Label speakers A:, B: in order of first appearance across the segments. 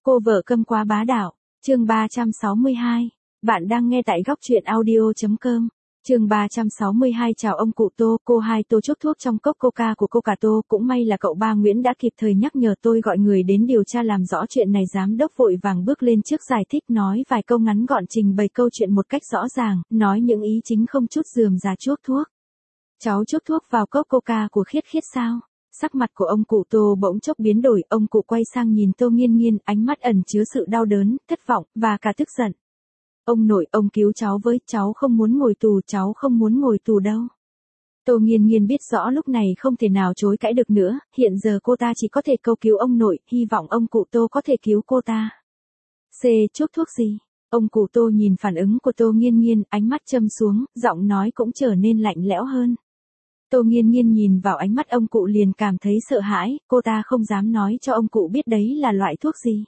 A: Cô vợ câm quá bá đạo, chương 362. Bạn đang nghe tại góc truyện audio.com. Chương 362. Chào ông cụ Tô, cô hai tô chốt thuốc trong cốc coca của cô cả tô, cũng may là cậu ba Nguyễn đã kịp thời nhắc nhở tôi gọi người đến điều tra làm rõ chuyện này. Giám đốc vội vàng bước lên trước giải thích, nói vài câu ngắn gọn, trình bày câu chuyện một cách rõ ràng, nói những ý chính không chút rườm rà. Chuốc thuốc. Cháu chuốc thuốc vào cốc coca của Khiết Khiết sao? Sắc mặt của ông cụ Tô bỗng chốc biến đổi, ông cụ quay sang nhìn Tô Nghiên Nghiên, ánh mắt ẩn chứa sự đau đớn, thất vọng, và cả tức giận. Ông nội, ông cứu cháu với, cháu không muốn ngồi tù, cháu không muốn ngồi tù đâu. Tô Nghiên Nghiên biết rõ lúc này không thể nào chối cãi được nữa, hiện giờ cô ta chỉ có thể cầu cứu ông nội, hy vọng ông cụ Tô có thể cứu cô ta. Chuốc thuốc gì? Ông cụ Tô nhìn phản ứng của Tô Nghiên Nghiên, ánh mắt châm xuống, giọng nói cũng trở nên lạnh lẽo hơn. Tô Nghiên Nghiên nhìn vào ánh mắt ông cụ liền cảm thấy sợ hãi, cô ta không dám nói cho ông cụ biết đấy là loại thuốc gì.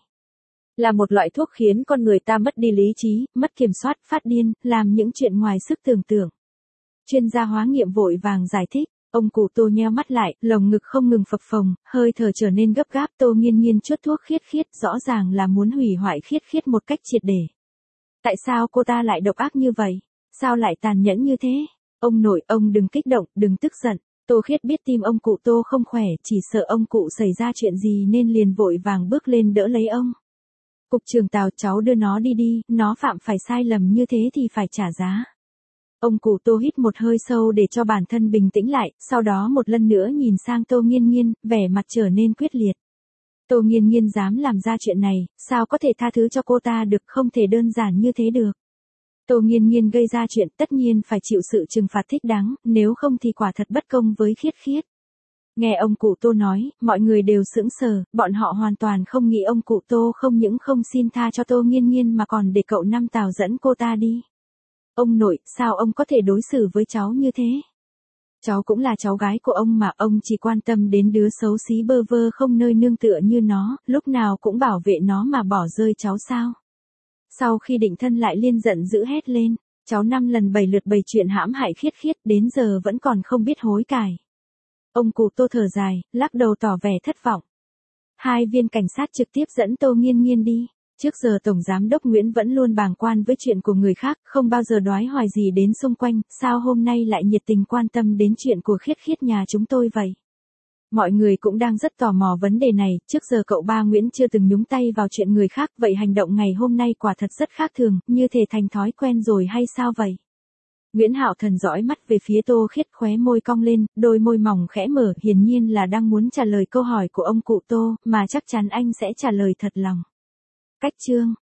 A: Là một loại thuốc khiến con người ta mất đi lý trí, mất kiểm soát, phát điên, làm những chuyện ngoài sức tưởng tượng. Chuyên gia hóa nghiệm vội vàng giải thích, ông cụ Tô nheo mắt lại, lồng ngực không ngừng phập phồng, hơi thở trở nên gấp gáp. Tô Nghiên Nghiên chuốt thuốc Khiết Khiết, rõ ràng là muốn hủy hoại Khiết Khiết một cách triệt để. Tại sao cô ta lại độc ác như vậy? Sao lại tàn nhẫn như thế? Ông nội, ông đừng kích động, đừng tức giận. Tô Khiết biết tim ông cụ Tô không khỏe, chỉ sợ ông cụ xảy ra chuyện gì nên liền vội vàng bước lên đỡ lấy ông. Cục trưởng Tào, cháu đưa nó đi đi, nó phạm phải sai lầm như thế thì phải trả giá. Ông cụ Tô hít một hơi sâu để cho bản thân bình tĩnh lại, sau đó một lần nữa nhìn sang Tô Nghiên Nghiên, vẻ mặt trở nên quyết liệt. Tô Nghiên Nghiên dám làm ra chuyện này, sao có thể tha thứ cho cô ta được, không thể đơn giản như thế được. Tô Nghiên Nghiên gây ra chuyện tất nhiên phải chịu sự trừng phạt thích đáng, nếu không thì quả thật bất công với Khiết Khiết. Nghe ông cụ Tô nói, mọi người đều sững sờ, bọn họ hoàn toàn không nghĩ ông cụ Tô không những không xin tha cho Tô Nghiên Nghiên mà còn để cậu Năm Tào dẫn cô ta đi. Ông nội, sao ông có thể đối xử với cháu như thế? Cháu cũng là cháu gái của ông mà, ông chỉ quan tâm đến đứa xấu xí bơ vơ không nơi nương tựa như nó, lúc nào cũng bảo vệ nó mà bỏ rơi cháu sao? Sau khi định thân lại liên giận dữ hét lên, cháu 5 lần 7 lượt bày chuyện hãm hại Khiết Khiết, đến giờ vẫn còn không biết hối cải. Ông cụ Tô thở dài, lắc đầu tỏ vẻ thất vọng. Hai viên cảnh sát trực tiếp dẫn Tô Nghiên Nghiên đi. Trước giờ Tổng Giám đốc Nguyễn vẫn luôn bàng quan với chuyện của người khác, không bao giờ đoái hoài gì đến xung quanh, sao hôm nay lại nhiệt tình quan tâm đến chuyện của Khiết Khiết nhà chúng tôi vậy? Mọi người cũng đang rất tò mò vấn đề này, trước giờ cậu ba Nguyễn chưa từng nhúng tay vào chuyện người khác, vậy hành động ngày hôm nay quả thật rất khác thường, như thể thành thói quen rồi hay sao vậy? Nguyễn Hạo Thần dõi mắt về phía Tô Khiết, khóe môi cong lên, đôi môi mỏng khẽ mở, hiển nhiên là đang muốn trả lời câu hỏi của ông cụ Tô, mà chắc chắn anh sẽ trả lời thật lòng. Cách chương